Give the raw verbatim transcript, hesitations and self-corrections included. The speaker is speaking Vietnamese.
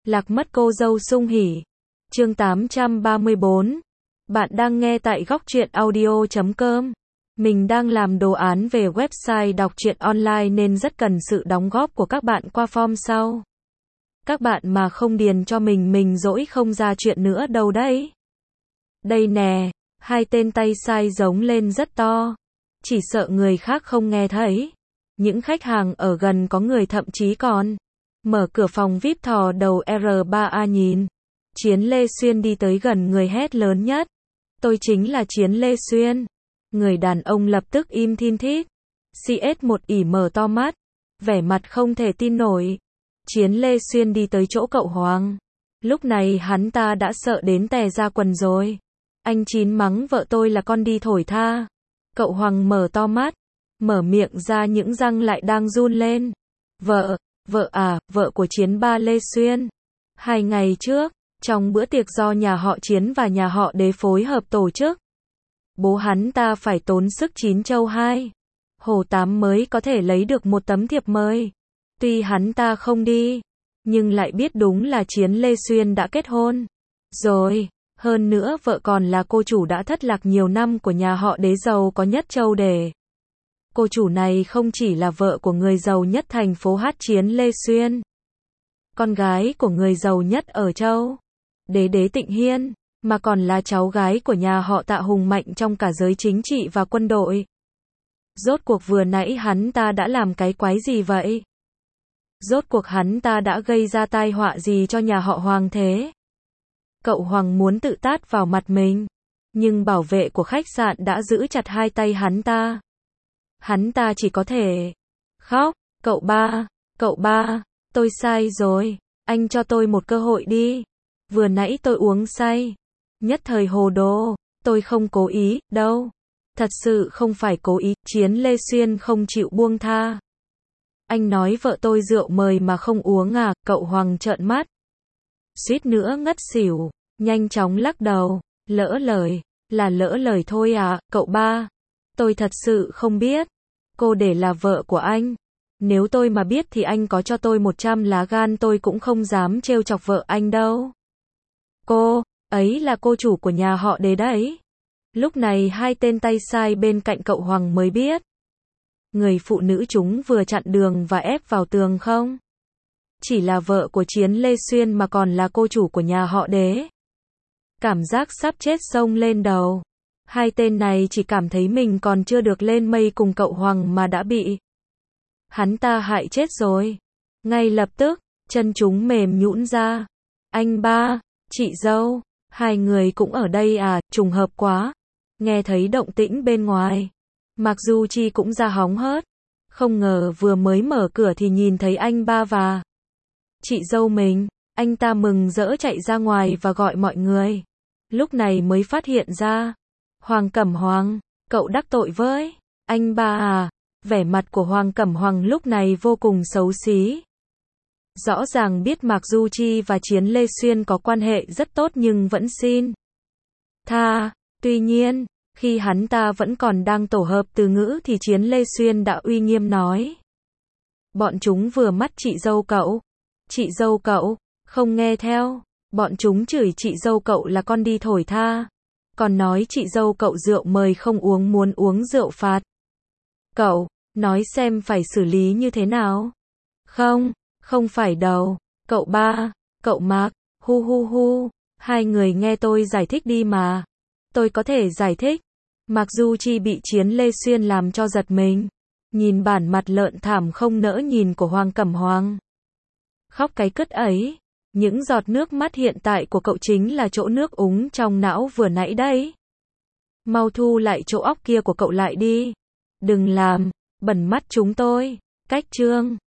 Lạc mất cô dâu sung hỉ. Chương tám trăm ba mươi bốn. Bạn đang nghe tại góc truyện audio chấm com. Mình đang làm đồ án về website đọc truyện online nên rất cần sự đóng góp của các bạn qua form sau. Các bạn mà không điền cho mình mình dỗi không ra chuyện nữa đâu đấy. Đây nè, hai tên tay sai giống lên rất to. Chỉ sợ người khác không nghe thấy. Những khách hàng ở gần có người thậm chí còn mở cửa phòng vi ai pi thò đầu R ba A nhìn. Chiến Lê Xuyên đi tới gần người hét lớn nhất. Tôi chính là Chiến Lê Xuyên. Người đàn ông lập tức im thin thít. xê ét một ỉ mở to mắt. Vẻ mặt không thể tin nổi. Chiến Lê Xuyên đi tới chỗ cậu Hoàng. Lúc này hắn ta đã sợ đến tè ra quần rồi. Anh Chín mắng vợ tôi là con đi thổi tha. Cậu Hoàng mở to mắt. Mở miệng ra những răng lại đang run lên. Vợ, vợ à, vợ của Chiến ba Lê Xuyên. Hai ngày trước, trong bữa tiệc do nhà họ Chiến và nhà họ Đế phối hợp tổ chức. Bố hắn ta phải tốn sức chín châu hai. Hồ tám mới có thể lấy được một tấm thiệp mời. Tuy hắn ta không đi, nhưng lại biết đúng là Chiến Lê Xuyên đã kết hôn. Rồi, hơn nữa vợ còn là cô chủ đã thất lạc nhiều năm của nhà họ Đế giàu có nhất châu Đế. Cô chủ này không chỉ là vợ của người giàu nhất thành phố Hát Chiến Lê Xuyên. Con gái của người giàu nhất ở châu Đế Đế Tịnh Hiên, mà còn là cháu gái của nhà họ Tạ hùng mạnh trong cả giới chính trị và quân đội. Rốt cuộc vừa nãy hắn ta đã làm cái quái gì vậy? Rốt cuộc hắn ta đã gây ra tai họa gì cho nhà họ Hoàng thế? Cậu Hoàng muốn tự tát vào mặt mình, nhưng bảo vệ của khách sạn đã giữ chặt hai tay hắn ta. Hắn ta chỉ có thể khóc. Cậu ba, cậu ba, tôi sai rồi, anh cho tôi một cơ hội đi. Vừa nãy tôi uống say, nhất thời hồ đồ, tôi không cố ý, đâu. Thật sự không phải cố ý, Chiến Lê Xuyên không chịu buông tha. Anh nói vợ tôi rượu mời mà không uống à, cậu Hoàng trợn mắt. Suýt nữa ngất xỉu, nhanh chóng lắc đầu, lỡ lời, là lỡ lời thôi à, cậu ba. Tôi thật sự không biết, cô để là vợ của anh. Nếu tôi mà biết thì anh có cho tôi một trăm lá gan tôi cũng không dám trêu chọc vợ anh đâu. Cô, ấy là cô chủ của nhà họ Đế đấy. Lúc này hai tên tay sai bên cạnh cậu Hoàng mới biết. Người phụ nữ chúng vừa chặn đường và ép vào tường không chỉ là vợ của Chiến Lê Xuyên mà còn là cô chủ của nhà họ Đế. Cảm giác sắp chết xông lên đầu. Hai tên này chỉ cảm thấy mình còn chưa được lên mây cùng cậu Hoàng mà đã bị hắn ta hại chết rồi. Ngay lập tức, chân chúng mềm nhũn ra. Anh ba, chị dâu, hai người cũng ở đây à, trùng hợp quá. Nghe thấy động tĩnh bên ngoài, Mạc Du Chi cũng ra hóng hớt. Không ngờ vừa mới mở cửa thì nhìn thấy anh ba và chị dâu mình. Anh ta mừng rỡ chạy ra ngoài và gọi mọi người. Lúc này mới phát hiện ra. Hoàng Cẩm Hoàng, cậu đắc tội với anh ba à? Vẻ mặt của Hoàng Cẩm Hoàng lúc này vô cùng xấu xí. Rõ ràng biết Mạc Du Chi và Chiến Lê Xuyên có quan hệ rất tốt nhưng vẫn xin tha. Tuy nhiên, khi hắn ta vẫn còn đang tổ hợp từ ngữ thì Chiến Lê Xuyên đã uy nghiêm nói. Bọn chúng vừa mắt chị dâu cậu. Chị dâu cậu, không nghe theo. Bọn chúng chửi chị dâu cậu là con đi thổi tha. Còn nói chị dâu cậu rượu mời không uống muốn uống rượu phạt. Cậu, nói xem phải xử lý như thế nào? Không, không phải đâu. Cậu ba, cậu Mạc, hu hu hu. Hai người nghe tôi giải thích đi mà. Tôi có thể giải thích. Mạc Du Chi bị Chiến Lê Xuyên làm cho giật mình. Nhìn bản mặt lợn thảm không nỡ nhìn của Hoàng Cẩm Hoàng. Khóc cái cứt ấy. Những giọt nước mắt hiện tại của cậu chính là chỗ nước úng trong não vừa nãy đấy. Mau thu lại chỗ óc kia của cậu lại đi. Đừng làm bẩn mắt chúng tôi. Cách chương